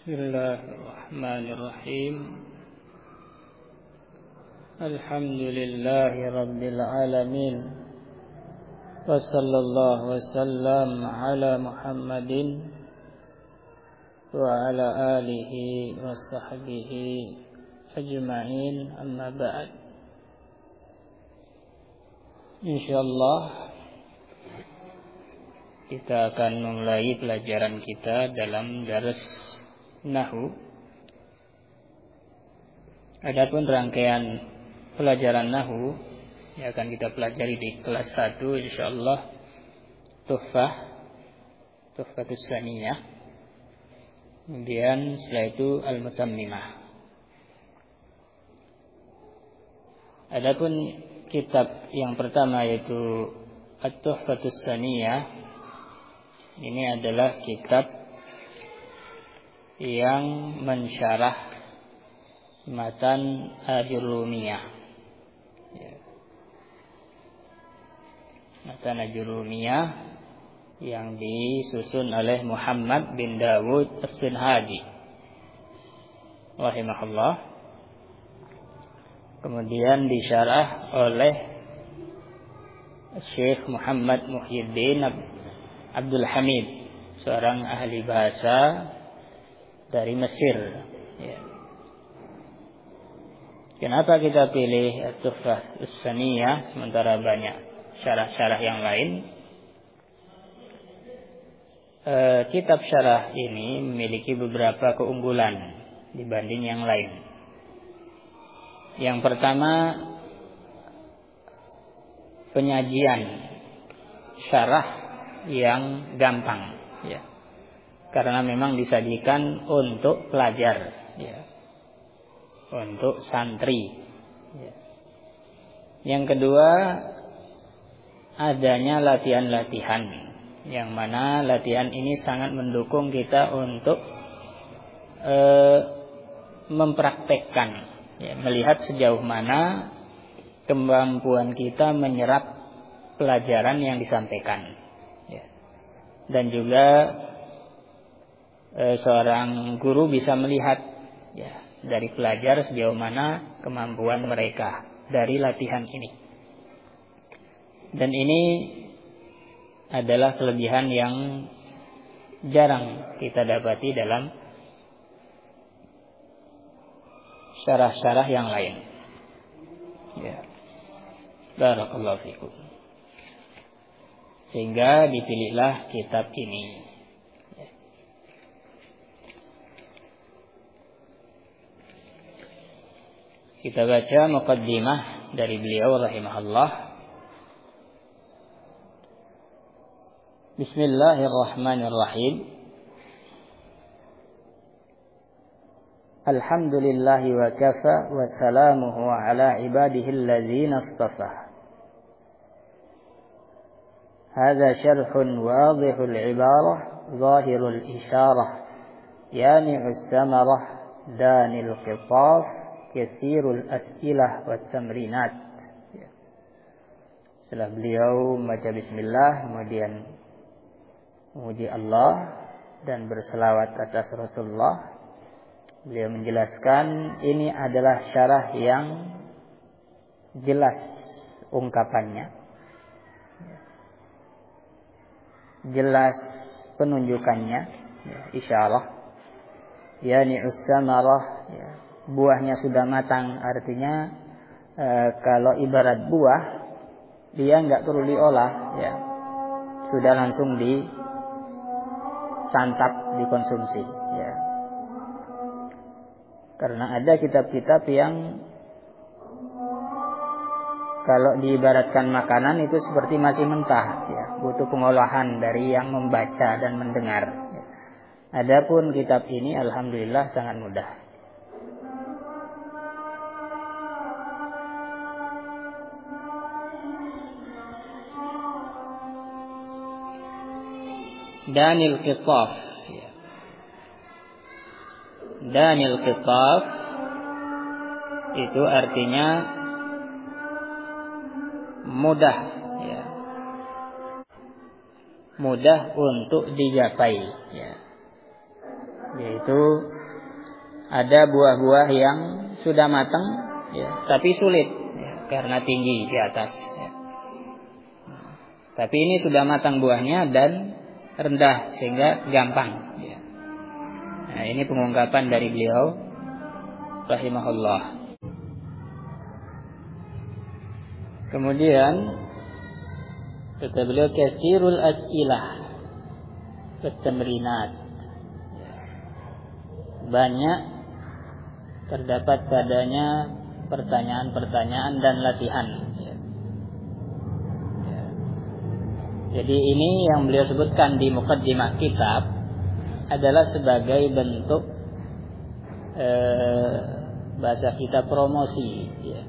Bismillahirrahmanirrahim. Alhamdulillahi rabbil alamin. Wa sallallahu wasallam ala Muhammadin wa ala alihi wa sahbihi ajma'in, amma ba'd. Insyaallah kita akan memulai pelajaran kita dalam dars Nahwu. Adapun rangkaian pelajaran Nahwu yang akan kita pelajari di kelas 1 insyaallah Tuhfatus Saniyah. Kemudian setelah itu Al-Mutammimah. Adapun kitab yang pertama yaitu At-Tuhfatus Saniyah, ini adalah kitab yang mensyarah matan Ajurrumiyah. Matan Ajurrumiyah yang disusun oleh Muhammad bin Dawud As-Sinhadi rahimahullah. Kemudian disyarah oleh Syekh Muhammad Muhyiddin Abdul Hamid, seorang ahli bahasa dari Mesir. Kenapa kita pilih Tuhfah As-Saniyah sementara banyak syarah-syarah yang lain? Kitab syarah ini memiliki beberapa keunggulan dibanding yang lain. Yang pertama, penyajian syarah yang gampang, karena memang disajikan untuk pelajar, untuk santri. Yang kedua, adanya latihan-latihan, yang mana latihan ini sangat mendukung kita untuk mempraktekkan, melihat sejauh mana kemampuan kita menyerap pelajaran yang disampaikan. Dan juga seorang guru bisa melihat dari pelajar sejauh mana kemampuan mereka dari latihan ini. Dan ini adalah kelebihan yang jarang kita dapati dalam syarah-syarah yang lain. Barakallahu fikum. Sehingga dipilihlah kitab ini. Kita baca muqaddimah dari beliau rahimahullah. Bismillahirrahmanirrahim. Alhamdulillahi wa kafa wa salamuhu ala ibadihi allazina istafa. هذا شرح واضح العبارة ظاهر الإشارة يانع الثمرة داني القطاف كثير الأسئلة والتمرينات. Setelah beliau membaca bismillah, kemudian memuji Allah dan berselawat atas Rasulullah, beliau menjelaskan ini adalah syarah yang jelas ungkapannya, jelas penunjukannya, isyarah. Yani'us samarah, buahnya sudah matang, artinya kalau ibarat buah dia enggak perlu diolah, sudah langsung disantap, dikonsumsi, Karena ada kitab-kitab yang kalau diibaratkan makanan itu seperti masih mentah, butuh pengolahan dari yang membaca dan mendengar. Adapun kitab ini alhamdulillah sangat mudah. Danil Qitaf. Danil Qitaf itu artinya mudah, mudah untuk digapai, yaitu Ada buah-buah yang sudah matang, ya, tapi sulit, ya, karena tinggi di atas. Ya. Tapi ini sudah matang buahnya dan rendah sehingga gampang. Ya. Nah, ini pengungkapan dari beliau, rahimahullah. Kemudian kata beliau, katsirul as'ilah wat-tamrinat. Banyak terdapat padanya pertanyaan-pertanyaan dan latihan. Jadi ini yang beliau sebutkan di muqaddimah kitab adalah sebagai bentuk bahasa kita promosi, ya,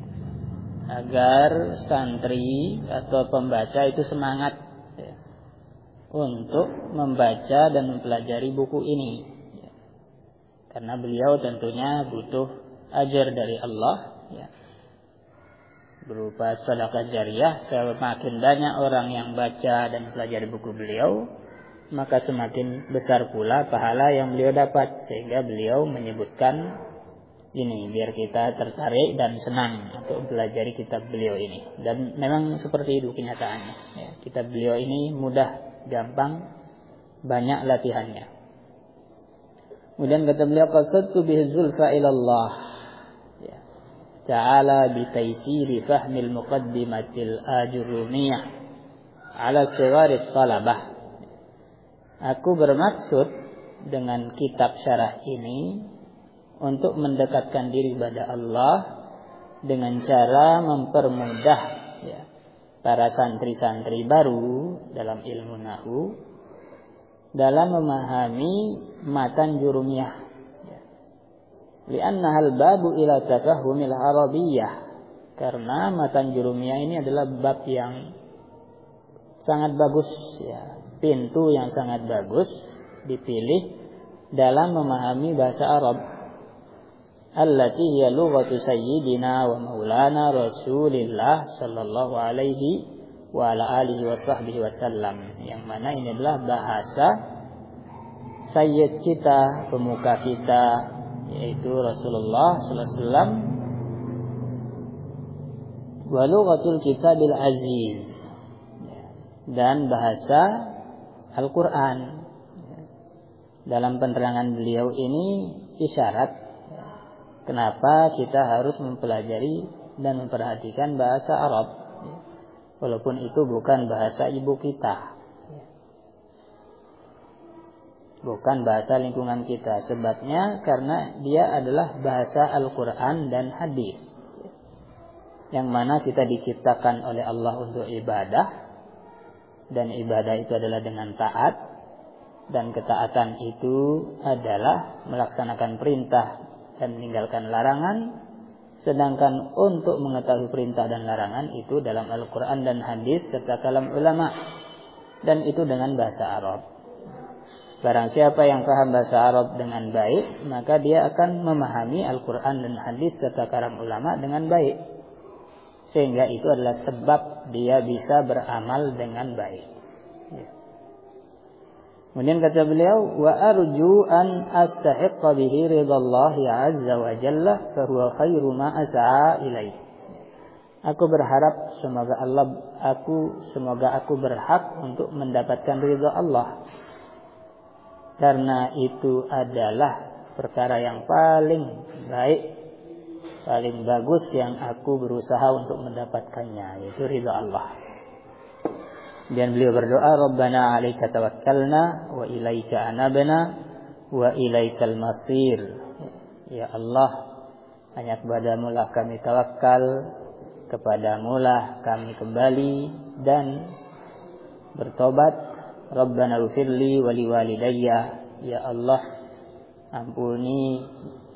agar santri atau pembaca itu semangat, ya, untuk membaca dan mempelajari buku ini, ya. Karena beliau tentunya butuh ajar dari Allah, ya, berupa sedekah jariyah. Semakin banyak orang yang baca dan pelajari buku beliau, maka semakin besar pula pahala yang beliau dapat. Sehingga beliau menyebutkan ini biar kita tertarik dan senang untuk mempelajari kitab beliau ini. Dan memang seperti itu kenyataannya, ya, kitab beliau ini mudah, gampang, banyak latihannya. Kemudian kata beliau, qasadtu bihi zulfa ila Allah, ya, ta'ala bi taysiri fahmil muqaddimatil ajurumiyah ala sigharit talabah. Aku bermaksud dengan kitab syarah ini untuk mendekatkan diri kepada Allah dengan cara mempermudah, ya, para santri-santri baru dalam ilmu nahwu dalam memahami matan jurumiyah, ya. Li'annaha al-babu ila tafahumil arabiyyah, karena matan jurumiyah ini adalah bab yang sangat bagus, ya, pintu yang sangat bagus dipilih dalam memahami bahasa Arab. Allati hiya lughatu sayyidina wa maulana Rasulillah sallallahu alaihi wa ala alihi wa sahbihi wasallam, yang mana ini adalah bahasa sayyid kita, pemuka kita, yaitu Rasulullah sallallahu alaihi wasallam, wa lughatul kitabil aziz, dan bahasa Al-Qur'an. Dalam penerangan beliau ini isyarat kenapa kita harus mempelajari dan memperhatikan bahasa Arab, walaupun itu bukan bahasa ibu kita, bukan bahasa lingkungan kita. Sebabnya karena dia adalah bahasa Al-Quran dan hadis, yang mana kita diciptakan oleh Allah untuk ibadah, dan ibadah itu adalah dengan taat, dan ketaatan itu adalah melaksanakan perintah dan meninggalkan larangan. Sedangkan untuk mengetahui perintah dan larangan itu dalam Al-Quran dan hadis serta kalam ulama, dan itu dengan bahasa Arab. Barang siapa yang paham bahasa Arab dengan baik, maka dia akan memahami Al-Quran dan hadis serta kalam ulama dengan baik, sehingga itu adalah sebab dia bisa beramal dengan baik, ya. Kemudian kata beliau, wa arju an astahiqqa bihi ridallahi azza wa jalla fa huwa khairu ma as'a ilaih. Aku berharap semoga aku berhak untuk mendapatkan ridha Allah, karena itu adalah perkara yang paling baik, paling bagus yang aku berusaha untuk mendapatkannya, yaitu ridha Allah. Dan beliau berdoa, Rabbana 'alaika tawakkalna wa ilaika anabna wa ilaikal masir. Ya Allah, hanya kepadamu lah kami tawakal, kepadamu lah kami kembali dan bertobat. Rabbana ighfirli wa liwalidayya. Ya Allah, ampuni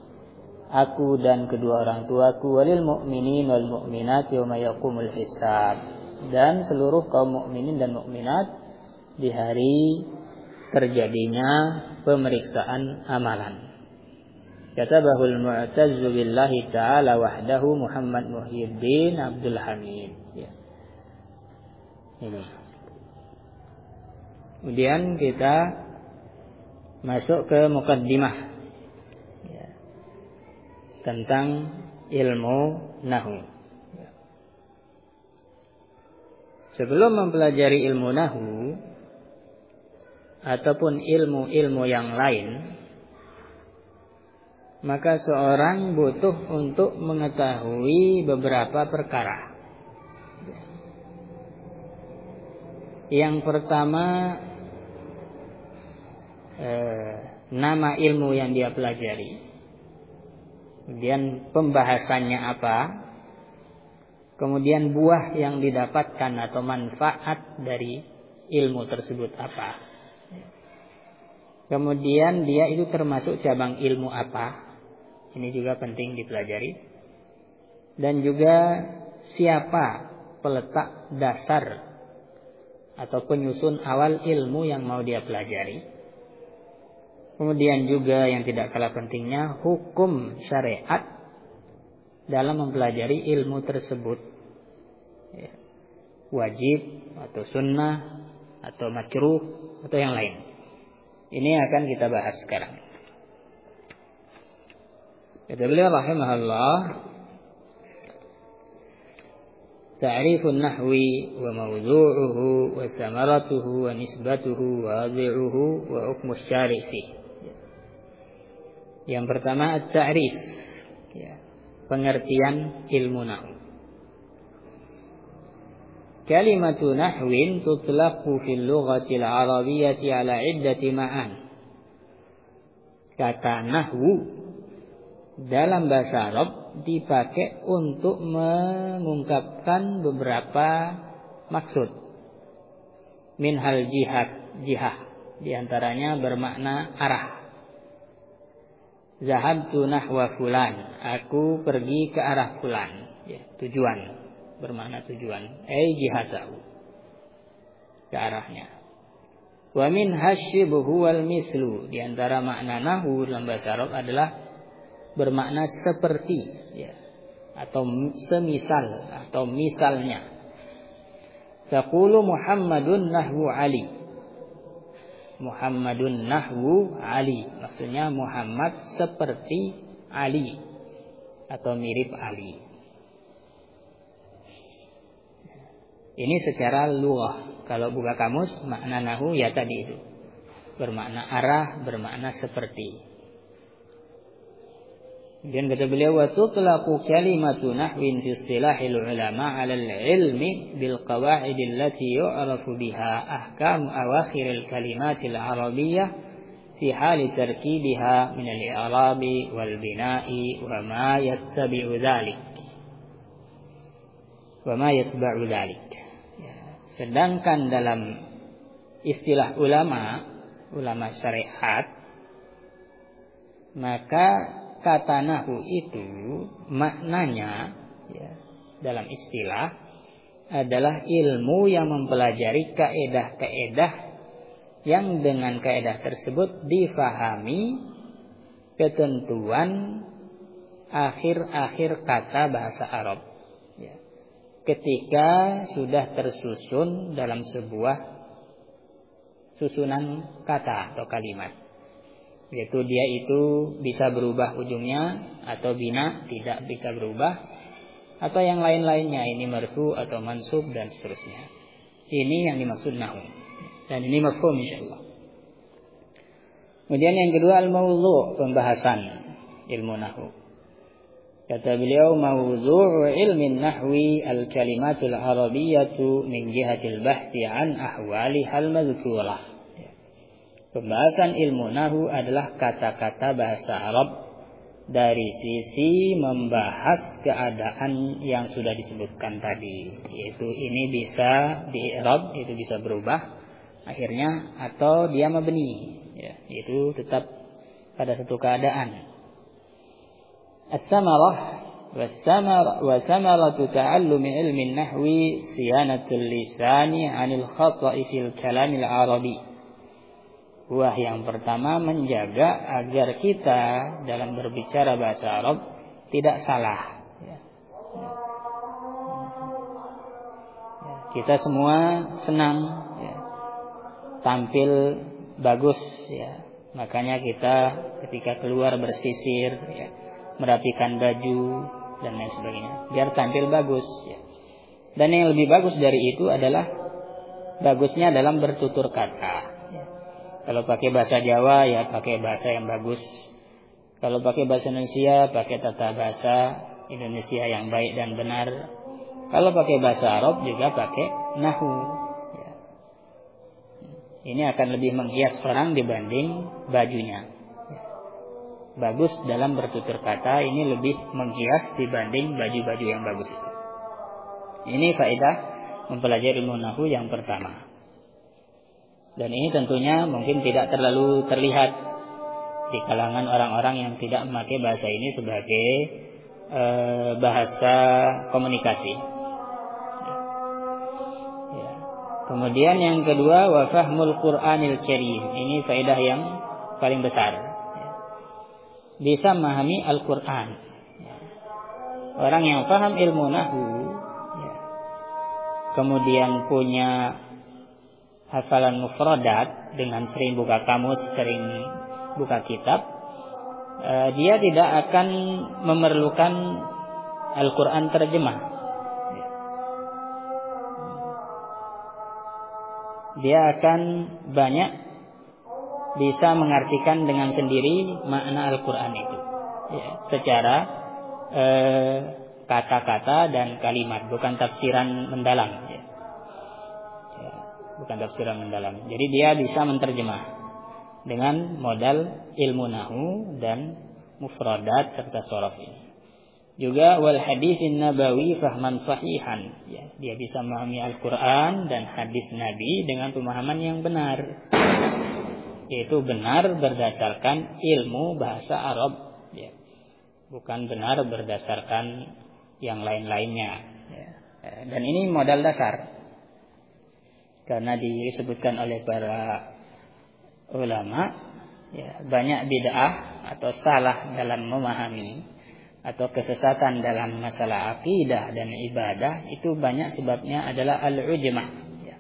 aku dan kedua orang tuaku, walil mu'minin wal mu'minat yauma yaqumul hisab, dan seluruh kaum mukminin dan mukminat di hari terjadinya pemeriksaan amalan. Katabahul mu'tazzu billahi ta'ala wahdahu Muhammad Muhyiddin Abdul Hamid, ya. Ini. Kemudian kita masuk ke muqaddimah, ya. tentang ilmu nahwu. Sebelum mempelajari ilmu nahwu ataupun ilmu-ilmu yang lain, maka seorang butuh untuk mengetahui beberapa perkara. Yang pertama, nama ilmu yang dia pelajari, kemudian pembahasannya apa, kemudian buah yang didapatkan atau manfaat dari ilmu tersebut apa, kemudian dia itu termasuk cabang ilmu apa, ini juga penting dipelajari, dan juga siapa peletak dasar atau penyusun awal ilmu yang mau dia pelajari. Kemudian juga yang tidak kalah pentingnya, hukum syariat dalam mempelajari ilmu tersebut. Wajib atau sunnah atau makruh atau yang lain. Ini akan kita bahas sekarang. Kata beliau rahimahullah, ta'rifun nahwi wa mawdu'uhu wa samaratuhu wa nisbatuhu wa wadi'uhu wa hukmu syari' fi. Yang pertama at-ta'rif, pengertian ilmu nahwu. Kalimatu nahwin tutlaqu fil lughati al-arabiyyati ala iddati ma'an. Kata nahwu dalam bahasa Arab dipakai untuk mengungkapkan beberapa maksud. Minhal jihah, diantaranya bermakna arah. Zahabtu nahwa fulan, aku pergi ke arah fulan, tujuan, bermakna tujuan. Jihatahu, ke arahnya. Wa min hasyibhu wal mislu, diantara makna nahwu dalam bahasa Arab adalah bermakna seperti, atau semisal atau misalnya. Taqulu Muhammadun nahwu Ali. Muhammadun nahwu Ali, maksudnya Muhammad seperti Ali atau mirip Ali. Ini secara lughah. Kalau buka kamus, makna nahwu ya tadi itu, bermakna arah, bermakna seperti. Dan kata beliau, wa tutlaqu kalimatu nahwin fi istilahil ulama 'ala al-'ilmi bil qawa'id allati yu'rafu biha ahkam awakhir al-kalimat al-arabiyyah fi hali tarkibiha min al-i'rab wal bina'i wa ma yattabi'u dhalik. Wa ma yatba'u dhalik. Sedangkan dalam istilah ulama syariat, maka kata nahwu itu maknanya dalam istilah adalah ilmu yang mempelajari kaedah-kaedah yang dengan kaedah tersebut difahami ketentuan akhir-akhir kata bahasa Arab. Ketika sudah tersusun dalam sebuah susunan kata atau kalimat. Yaitu dia itu bisa berubah ujungnya atau bina tidak bisa berubah, atau yang lain-lainnya, ini marfu atau mansub dan seterusnya. Ini yang dimaksud nahwu, dan ini mafhum insyaallah. Kemudian yang kedua al-mawdhu', pembahasan ilmu nahwu. Kata beliau, mawdhu'u ilmin nahwi al-kalimatul arabiyyatu min jihatil bahthi an ahwaliha al-madhkurah. Pembahasan ilmu nahwu adalah kata-kata bahasa Arab dari sisi membahas keadaan yang sudah disebutkan tadi, yaitu ini bisa di-i'rab, itu bisa berubah akhirnya, atau dia mabni, yaitu tetap pada satu keadaan. As-samarah wa samaratu ta'allumi ilmi nahwi siyanatul lisani 'anil khata'i fil kalamil arabi. Buah yang pertama, menjaga agar kita dalam berbicara bahasa Arab tidak salah. Kita semua senang tampil bagus, makanya kita ketika keluar bersisir, merapikan baju dan lain sebagainya, biar tampil bagus. Ya. Dan yang lebih bagus dari itu adalah bagusnya dalam bertutur kata. Ya. Kalau pakai bahasa Jawa ya pakai bahasa yang bagus. Kalau pakai bahasa Indonesia pakai tata bahasa Indonesia yang baik dan benar. Kalau pakai bahasa Arab juga pakai nahwu. Ya. Ini akan lebih menghias orang dibanding bajunya. Ya. Bagus dalam bertutur kata ini lebih menghias dibanding baju-baju yang bagus itu. Ini faedah mempelajari ilmu nahwu yang pertama. Dan ini tentunya mungkin tidak terlalu terlihat di kalangan orang-orang yang tidak memakai bahasa ini sebagai bahasa komunikasi. Ya. Kemudian yang kedua, wa fahmul Qur'anil Karim. Ini faedah yang paling besar. Ya. Bisa memahami Al-Quran. Ya. Orang yang paham ilmu nahwu, ya, kemudian punya hafalan mufradat dengan sering buka kamus, sering buka kitab, dia tidak akan memerlukan Al-Quran terjemah. Dia akan banyak bisa mengartikan dengan sendiri makna Al-Quran itu, ya, secara kata-kata dan kalimat, bukan tafsiran mendalam. Ya. Bukan tafsiran mendalam. Jadi dia bisa menerjemah dengan modal ilmu nahwu dan mufradat serta shorof ini. Juga wal haditsin nabawi fahman sahihan. Ya, dia bisa memahami Al-Quran dan hadis Nabi dengan pemahaman yang benar. Yaitu benar berdasarkan ilmu bahasa Arab. Ya. Bukan benar berdasarkan yang lain-lainnya. Ya. Dan ini modal dasar. Karena disebutkan oleh para ulama, ya, banyak bid'ah atau salah dalam memahami atau kesesatan dalam masalah akidah dan ibadah itu banyak sebabnya adalah al-ujmah. Ya.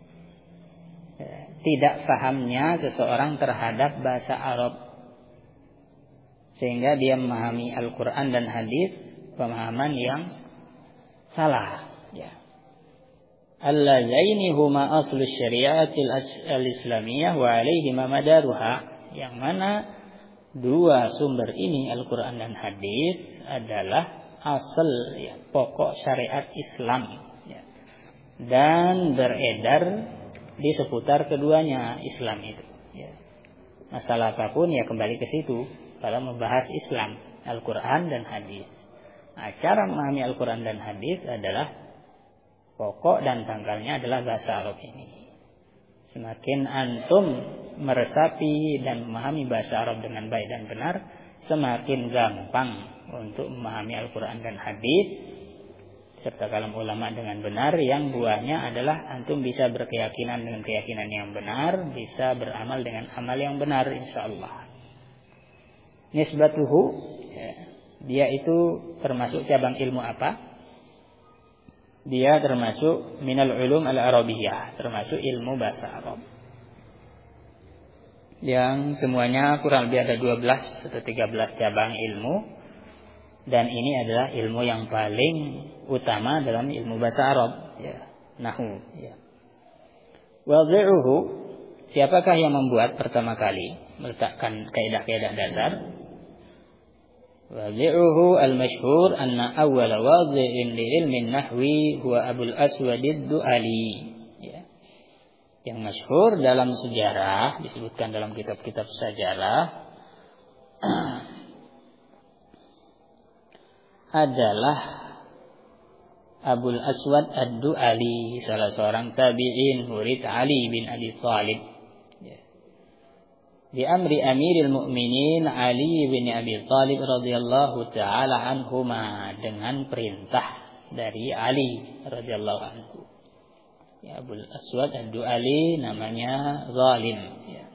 Tidak fahamnya seseorang terhadap bahasa Arab sehingga dia memahami Al-Quran dan hadis pemahaman yang salah. Ya. Allazaini huma aslu syariatil al-islamiyah wa alaihima madaruha. Yang mana dua sumber ini Al-Quran dan hadis adalah asal, ya, pokok syariat Islam, ya, dan beredar di seputar keduanya Islam itu. Ya. Masalah apapun ya kembali ke situ kalau membahas Islam, Al-Quran dan hadis. Nah, cara memahami Al-Quran dan hadis adalah pokok dan pangkalnya adalah bahasa Arab ini. Semakin antum meresapi dan memahami bahasa Arab dengan baik dan benar, semakin gampang untuk memahami Al-Quran dan hadis serta kalam ulama dengan benar, yang buahnya adalah antum bisa berkeyakinan dengan keyakinan yang benar, bisa beramal dengan amal yang benar insyaallah. Nisbatuhu, ya, dia itu termasuk cabang ilmu apa? Dia termasuk minal ulum al-arabiyah, termasuk ilmu bahasa Arab. Yang semuanya kurang lebih ada 12 atau 13 cabang ilmu. Dan ini adalah ilmu yang paling utama dalam ilmu bahasa Arab, ya, nahwu, ya. Wadhi'uhu, siapakah yang membuat pertama kali meletakkan kaidah-kaidah dasar? Wadhi'uhu al-masyhur anna awwala wadhi'in li ilmin nahwi huwa Abul Aswad ad-Du'ali. Ya. Yang masyhur dalam sejarah, disebutkan dalam kitab-kitab sejarah, adalah Abul Aswad ad-Du'ali, salah seorang tabi'in murid Ali bin Abi Thalib. Di amri Amiril Mukminin Ali bin Abi Thalib radhiyallahu taala anhuma, dengan perintah dari Ali radhiyallahu anhu. Ya, Abul Aswad ad-Du'ali namanya zalim. Ya.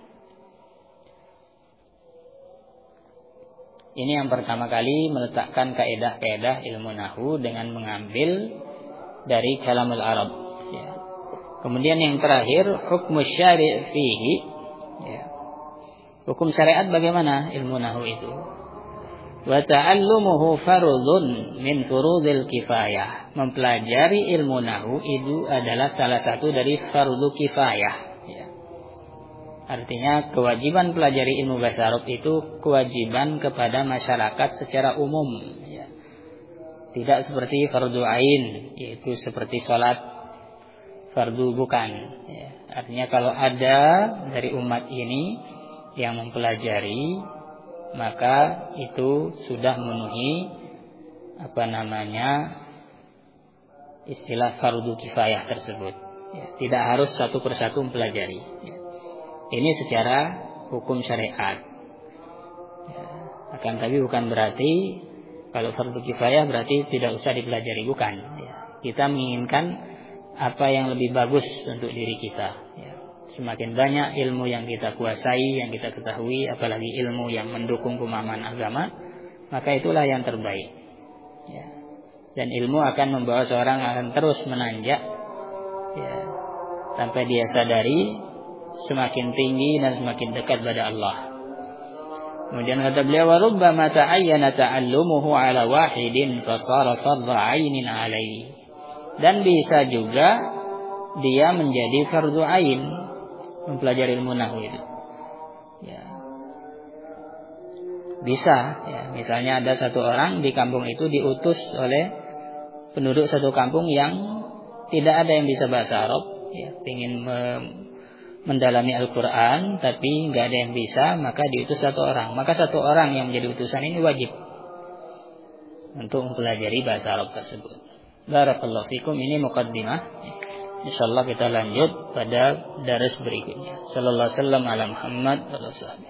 Ini yang pertama kali meletakkan kaidah-kaidah ilmu nahwu dengan mengambil dari kalamul Arab. Ya. Kemudian yang terakhir hukmu syari' fihi. Ya. Hukum syariat bagaimana ilmu nahwu itu? Wa ta'allumuhu fardhun min furudil kifayah. Mempelajari ilmu nahwu itu adalah salah satu dari fardu kifayah. Ya. Artinya kewajiban pelajari ilmu bahasa Arab itu kewajiban kepada masyarakat secara umum. Ya. Tidak seperti fardu ain, yaitu seperti sholat fardu bukan. Ya. Artinya kalau ada dari umat ini yang mempelajari, maka itu sudah memenuhi istilah fardu kifayah tersebut. Ya, tidak harus satu persatu mempelajari. Ya. Ini secara hukum syariat. Ya, akan tapi bukan berarti kalau fardu kifayah berarti tidak usah dipelajari, bukan. Ya, kita menginginkan apa yang lebih bagus untuk diri kita. Ya. Semakin banyak ilmu yang kita kuasai, yang kita ketahui, apalagi ilmu yang mendukung pemahaman agama, maka itulah yang terbaik. Ya. Dan ilmu akan membawa seorang akan terus menanjak, ya, sampai dia sadari semakin tinggi dan semakin dekat pada Allah. Kemudian kata beliau, wa rubbama ta'ayyana ta'allumuhu 'ala wahidin fa shara fardhu 'ainin 'alaihi. Dan bisa juga dia menjadi fardhu ain, mempelajari ilmu nahwu itu. Ya. Bisa, ya. Misalnya ada satu orang di kampung itu diutus oleh penduduk satu kampung yang tidak ada yang bisa bahasa Arab, ya, ingin mendalami Al-Quran tapi nggak ada yang bisa, maka diutus satu orang. Maka satu orang yang menjadi utusan ini wajib untuk mempelajari bahasa Arab tersebut. Barakallahu fikum. Ini muqaddimah. Insyaallah kita lanjut pada daras berikutnya. Sallallahu alaihi wasallam ala Muhammad wa sallam.